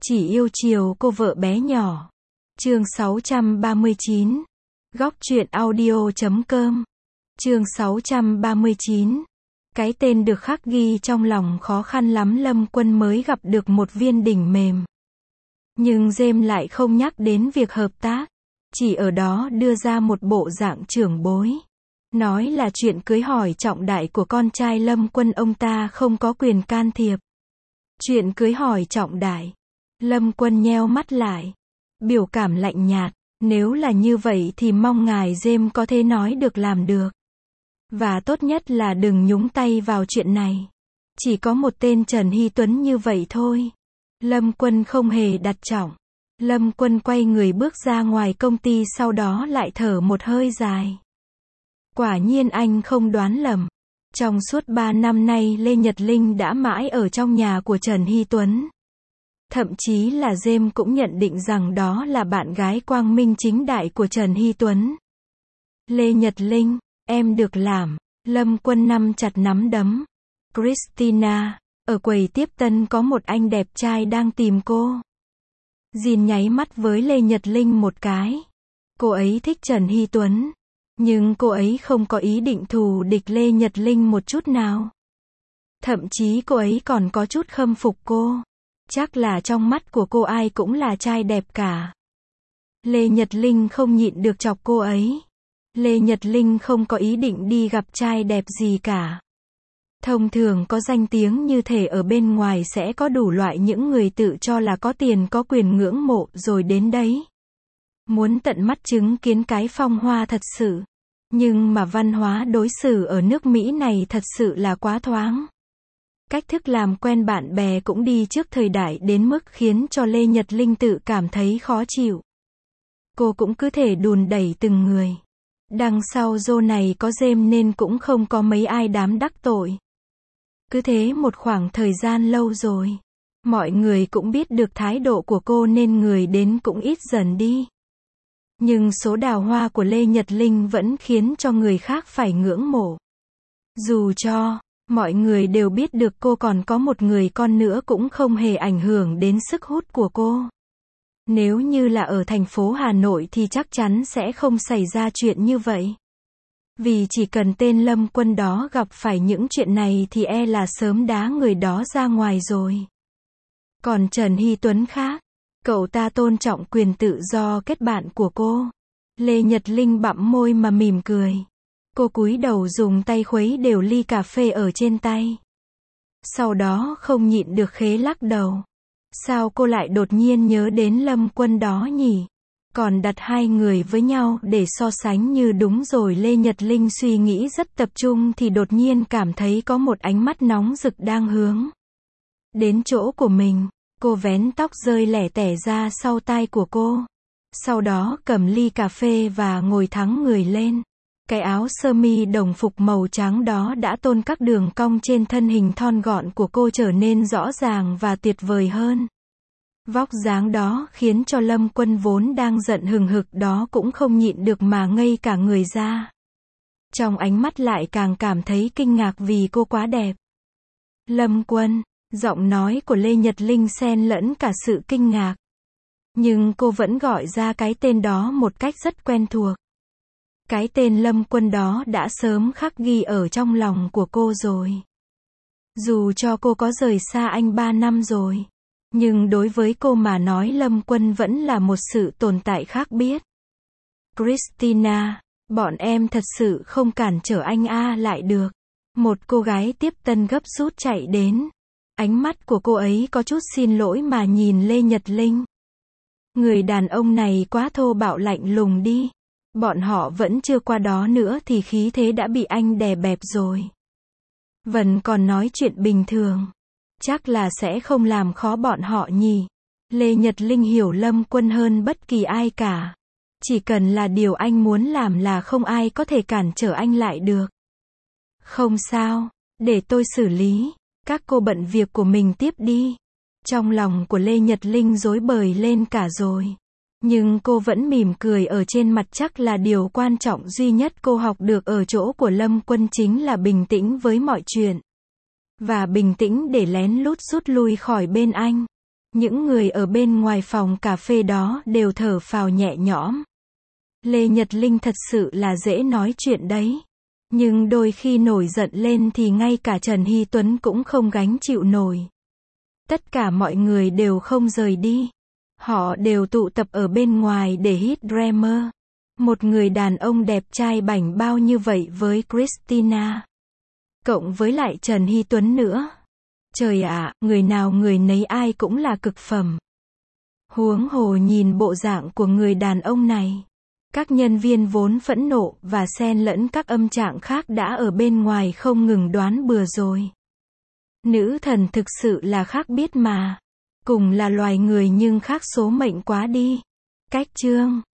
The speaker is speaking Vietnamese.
Chỉ yêu chiều cô vợ bé nhỏ. Chương 639. Góc truyện audio.com. Chương 639. Cái tên được khắc ghi trong lòng khó khăn lắm, Lâm Quân mới gặp được một viên đỉnh mềm. Nhưng James lại không nhắc đến việc hợp tác, chỉ ở đó đưa ra một bộ dạng trưởng bối. Nói là chuyện cưới hỏi trọng đại của con trai Lâm Quân ông ta không có quyền can thiệp. Chuyện cưới hỏi trọng đại. Lâm Quân nheo mắt lại. Biểu cảm lạnh nhạt. Nếu là như vậy thì mong ngài James có thể nói được làm được. Và tốt nhất là đừng nhúng tay vào chuyện này. Chỉ có một tên Trần Hy Tuấn như vậy thôi. Lâm Quân không hề đặt trọng. Lâm Quân quay người bước ra ngoài công ty, sau đó lại thở một hơi dài. Quả nhiên anh không đoán lầm. Trong suốt 3 năm nay Lê Nhật Linh đã mãi ở trong nhà của Trần Hy Tuấn. Thậm chí là James cũng nhận định rằng đó là bạn gái quang minh chính đại của Trần Hy Tuấn. Lê Nhật Linh, em được làm. Lâm Quân nắm chặt nắm đấm. Christina, ở quầy tiếp tân có một anh đẹp trai đang tìm cô. Jin nháy mắt với Lê Nhật Linh một cái. Cô ấy thích Trần Hy Tuấn. Nhưng cô ấy không có ý định thù địch Lê Nhật Linh một chút nào. Thậm chí cô ấy còn có chút khâm phục cô. Chắc là trong mắt của cô ai cũng là trai đẹp cả. Lê Nhật Linh không nhịn được chọc cô ấy. Lê Nhật Linh không có ý định đi gặp trai đẹp gì cả. Thông thường có danh tiếng như thể ở bên ngoài sẽ có đủ loại những người tự cho là có tiền có quyền ngưỡng mộ rồi đến đấy. Muốn tận mắt chứng kiến cái phong hoa thật sự. Nhưng mà văn hóa đối xử ở nước Mỹ này thật sự là quá thoáng. Cách thức làm quen bạn bè cũng đi trước thời đại đến mức khiến cho Lê Nhật Linh tự cảm thấy khó chịu. Cô cũng cứ thể đùn đẩy từng người. Đằng sau Joe này có James nên cũng không có mấy ai dám đắc tội. Cứ thế một khoảng thời gian lâu rồi. Mọi người cũng biết được thái độ của cô nên người đến cũng ít dần đi. Nhưng số đào hoa của Lê Nhật Linh vẫn khiến cho người khác phải ngưỡng mộ. Dù cho mọi người đều biết được cô còn có một người con nữa cũng không hề ảnh hưởng đến sức hút của cô. Nếu như là ở thành phố Hà Nội thì chắc chắn sẽ không xảy ra chuyện như vậy. Vì chỉ cần tên Lâm Quân đó gặp phải những chuyện này thì e là sớm đá người đó ra ngoài rồi. Còn Trần Hy Tuấn khác. Cậu ta tôn trọng quyền tự do kết bạn của cô. Lê Nhật Linh bặm môi mà mỉm cười. Cô cúi đầu dùng tay khuấy đều ly cà phê ở trên tay. Sau đó không nhịn được khế lắc đầu. Sao cô lại đột nhiên nhớ đến Lâm Quân đó nhỉ? Còn đặt hai người với nhau để so sánh như đúng rồi. Lê Nhật Linh suy nghĩ rất tập trung thì đột nhiên cảm thấy có một ánh mắt nóng rực đang hướng đến chỗ của mình. Cô vén tóc rơi lẻ tẻ ra sau tai của cô. Sau đó cầm ly cà phê và ngồi thẳng người lên. Cái áo sơ mi đồng phục màu trắng đó đã tôn các đường cong trên thân hình thon gọn của cô trở nên rõ ràng và tuyệt vời hơn. Vóc dáng đó khiến cho Lâm Quân vốn đang giận hừng hực đó cũng không nhịn được mà ngây cả người ra. Trong ánh mắt lại càng cảm thấy kinh ngạc vì cô quá đẹp. Lâm Quân. Giọng nói của Lê Nhật Linh xen lẫn cả sự kinh ngạc. Nhưng cô vẫn gọi ra cái tên đó một cách rất quen thuộc. Cái tên Lâm Quân đó đã sớm khắc ghi ở trong lòng của cô rồi. Dù cho cô có rời xa anh 3 năm rồi. Nhưng đối với cô mà nói Lâm Quân vẫn là một sự tồn tại khác biệt. Christina, bọn em thật sự không cản trở anh lại được. Một cô gái tiếp tân gấp rút chạy đến. Ánh mắt của cô ấy có chút xin lỗi mà nhìn Lê Nhật Linh. Người đàn ông này quá thô bạo lạnh lùng đi. Bọn họ vẫn chưa qua đó nữa thì khí thế đã bị anh đè bẹp rồi. Vẫn còn nói chuyện bình thường. Chắc là sẽ không làm khó bọn họ nhỉ. Lê Nhật Linh hiểu Lâm Quân hơn bất kỳ ai cả. Chỉ cần là điều anh muốn làm là không ai có thể cản trở anh lại được. Không sao, để tôi xử lý. Các cô bận việc của mình tiếp đi. Trong lòng của Lê Nhật Linh rối bời lên cả rồi. Nhưng cô vẫn mỉm cười ở trên mặt. Chắc là điều quan trọng duy nhất cô học được ở chỗ của Lâm Quân chính là bình tĩnh với mọi chuyện. Và bình tĩnh để lén lút rút lui khỏi bên anh. Những người ở bên ngoài phòng cà phê đó đều thở phào nhẹ nhõm. Lê Nhật Linh thật sự là dễ nói chuyện đấy. Nhưng đôi khi nổi giận lên thì ngay cả Trần Hy Tuấn cũng không gánh chịu nổi. Tất cả mọi người đều không rời đi. Họ đều tụ tập ở bên ngoài để hít Dreamer. Một người đàn ông đẹp trai bảnh bao như vậy với Christina. Cộng với lại Trần Hy Tuấn nữa. Trời ạ, người nào người nấy ai cũng là cực phẩm. Huống hồ nhìn bộ dạng của người đàn ông này. Các nhân viên vốn phẫn nộ và xen lẫn các âm trạng khác đã ở bên ngoài không ngừng đoán bừa rồi. Nữ thần thực sự là khác biết mà. Cùng là loài người nhưng khác số mệnh quá đi. Cách chương